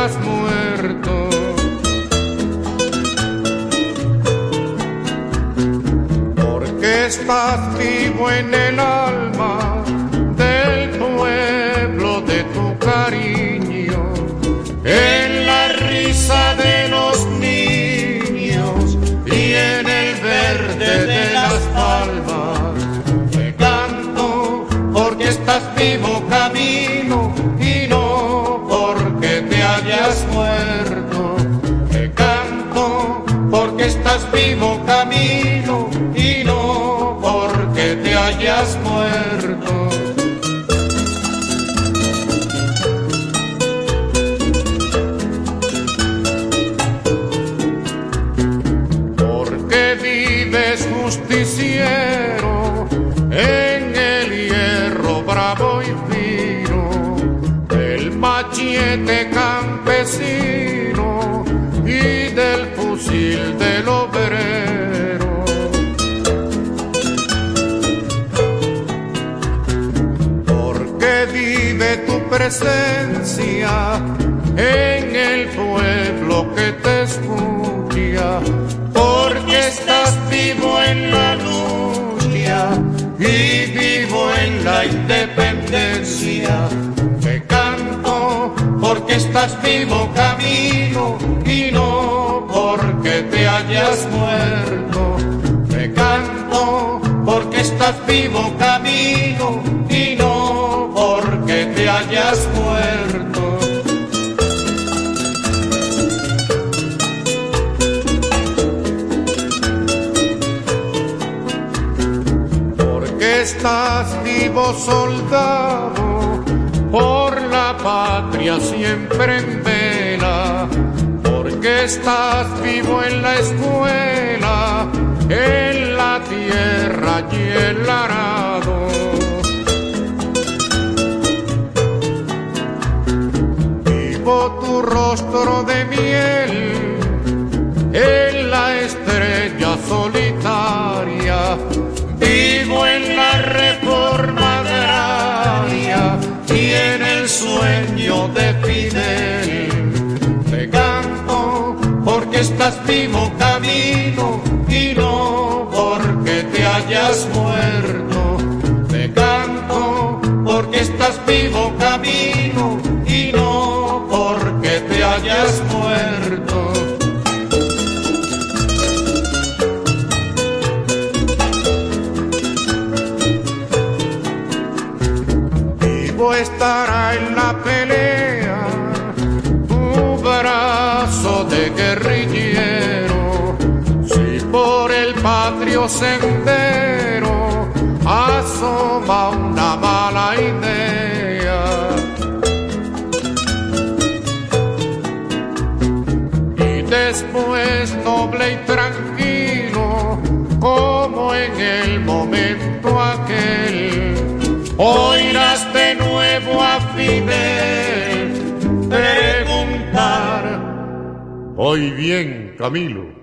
hayas muerto. Porque estás vivo en el alma del pueblo de tu cariño, en la risa de los niños y en el verde de las palmas. Te canto porque estás vivo, camino, y no porque te hayas muerto. Te canto porque estás vivo, camino, y no porque te hayas muerto. Porque vives justiciero en el hierro bravo y fino del machete campesino y del fusil del obrero. Porque vive tu presencia en el pueblo que te escucha, porque estás vivo en la lucha y vivo en la independencia. Te canto porque estás vivo, camino, y no porque te hayas muerto. Te canto porque estás vivo, camino, y no porque te hayas muerto. Estás vivo, soldado, por la patria siempre en vela, porque estás vivo en la escuela, en la tierra y el arado. Vivo tu rostro de miel en la estrella solitaria, vivo en la reforma agraria y en el sueño de Fidel. Te canto porque estás vivo, camino, y no porque te hayas muerto. Te canto porque estás vivo, camino, y no porque te hayas muerto. Estará en la pelea tu brazo de guerrillero, si por el patrio sendero asoma una mala idea. Y después noble y tranquilo, como en el momento aquel, oirás de nuevo a Fidel preguntar: ¿Voy bien, Camilo?